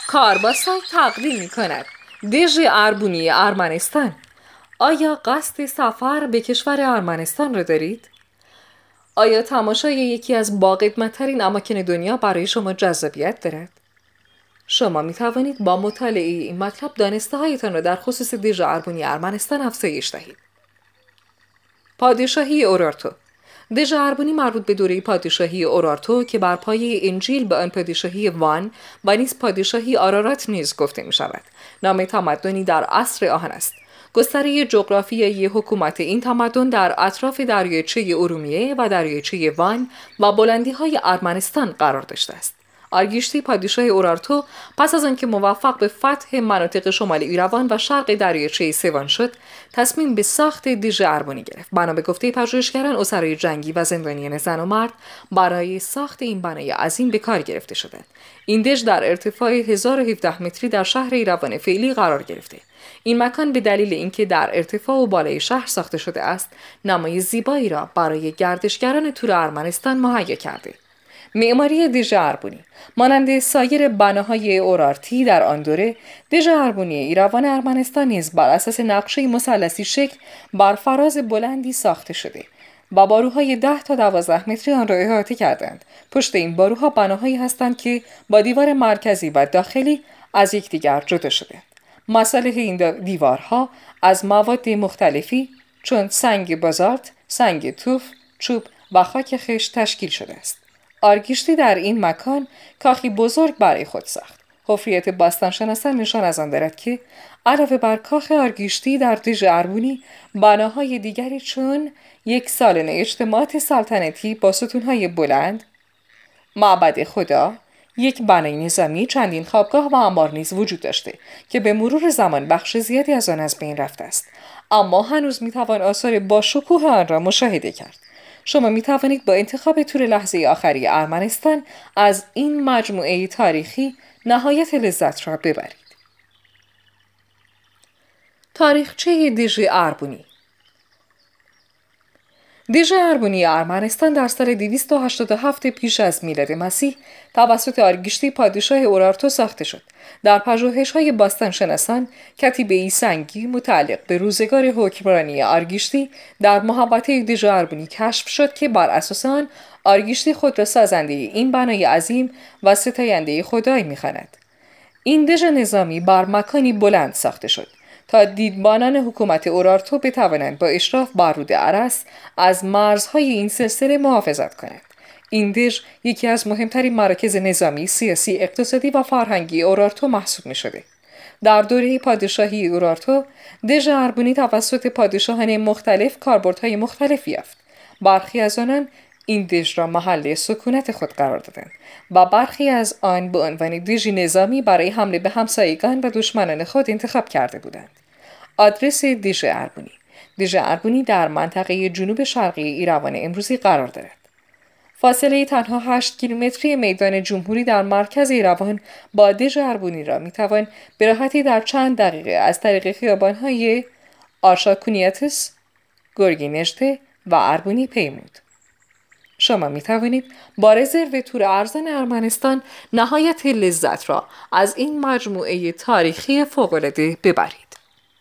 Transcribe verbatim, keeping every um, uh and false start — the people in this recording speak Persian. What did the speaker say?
کارباسان تقدیم می کند دژ اربونی ارمنستان. آیا قصد سفر به کشور ارمنستان را دارید؟ آیا تماشای یکی از باقیمت‌ترین اماکن دنیا برای شما جذابیت دارد؟ شما می توانید با مطالعه این مطلب دانسته هایتان را در خصوص دژ اربونی ارمنستان افزایش دهید. پادشاهی اورارتو. دژ اربونی مربوط به دوره پادشاهی اورارتو که بر پایه انجیل به آن پادشاهی وان و نیز پادشاهی آرارات نیز گفته می شود. نام تمدنی در عصر آهن است. گستره جغرافیایی حکومت این تمدن در اطراف دریاچه ارومیه و دریاچه وان و بلندی‌های ارمنستان قرار داشته است. آرگیشتی پادشاه اورارتو پس از آنکه موفق به فتح مناطق شمال ایروان و شرق دریاچه سوان شد، تصمیم به ساخت دژ اربونی گرفت. بنا به گفته پژوهشگران، اسرای جنگی و زندانیان زن و مرد برای ساخت این بنای عظیم به کار گرفته شدند. این دژ در ارتفاع هزار و هفده متری در شهر ایروان فعلی قرار گرفته. این مکان به دلیل اینکه در ارتفاع و بالای شهر ساخته شده است، نمای زیبایی را برای گردشگران تور ارمنستان مهیا کرده. معماری دژ اربونی مانند سایر بناهای اورارتی در آن دوره، دژ اربونی ایروان ارمنستان نیز بر اساس نقشه مثلثی شکل بر فراز بلندی ساخته شده و باروهای ده تا دوازده متری آن را احاطه کردند. پشت این باروها بناهایی هستند که با دیوار مرکزی و داخلی از یکدیگر جدا شده. مصالح این دیوارها از مواد مختلفی چون سنگ بازالت، سنگ توف، چوب و خاک خشت تشکیل شده است. آرگیشتی در این مکان کاخی بزرگ برای خود ساخت. حفریت باستانشناسان نشان از آن دارد که علاوه بر کاخ آرگیشتی در دژ اربونی، بناهای دیگری چون یک سالن اجتماعات سلطنتی با ستونهای بلند، معبد خدا، یک بنای نظامی، چندین خوابگاه و انبار نیز وجود داشته که به مرور زمان بخش زیادی از آن از بین رفته است، اما هنوز میتوان آثار باشکوه آن را مشاهده کرد. شما می توانید با انتخاب تور لحظه آخری ارمنستان از این مجموعه تاریخی نهایت لذت را ببرید. تاریخچه دژ اربونی. دژ اربونی ارمنستان در سال دویست و هشتاد و هفت پیش از میلاد مسیح توسط آرگیشتی پادشاه اورارتو ساخته شد. در پژوهش‌های باستانشناسان، کتیبه‌ای سنگی متعلق به روزگار حکمرانی آرگیشتی در محوطه دژ اربونی کشف شد که بر اساس آن آرگیشتی خود را سازنده این بنای عظیم و ستاینده خدای می‌خواند. این دژ نظامی بر مکانی بلند ساخته شد تا دیدبانان حکومت اورارتو بتوانند با اشراف بر رود ارس از مرزهای این سلسله محافظت کنند. این دژ یکی از مهمترین مراکز نظامی، سیاسی، اقتصادی و فرهنگی اورارتو محسوب می شده. در دوره پادشاهی اورارتو، دژ اربونی توسط پادشاهان مختلف کاربردهای مختلفی یافت. برخی از آنان این دژ را محل سکونت خود قرار دادند و برخی از آن به عنوان دژی نظامی برای حمله به همسایگان و دشمنان خود انتخاب کرده بودند. آدرس دژ اربونی. دژ اربونی در منطقه جنوب شرقی ایروان امروزی قرار دارد. فاصله تنها هشت کیلومتری میدان جمهوری در مرکز ایروان با دژ اربونی را میتوان به راحتی در چند دقیقه از طریق خیابان‌های آرشاکونیاتس، گورگینشته و اربونی پیمود. شما می توانید با رزرو تور ارزان ارمنستان نهایت لذت را از این مجموعه تاریخی فوق‌العاده ببرید.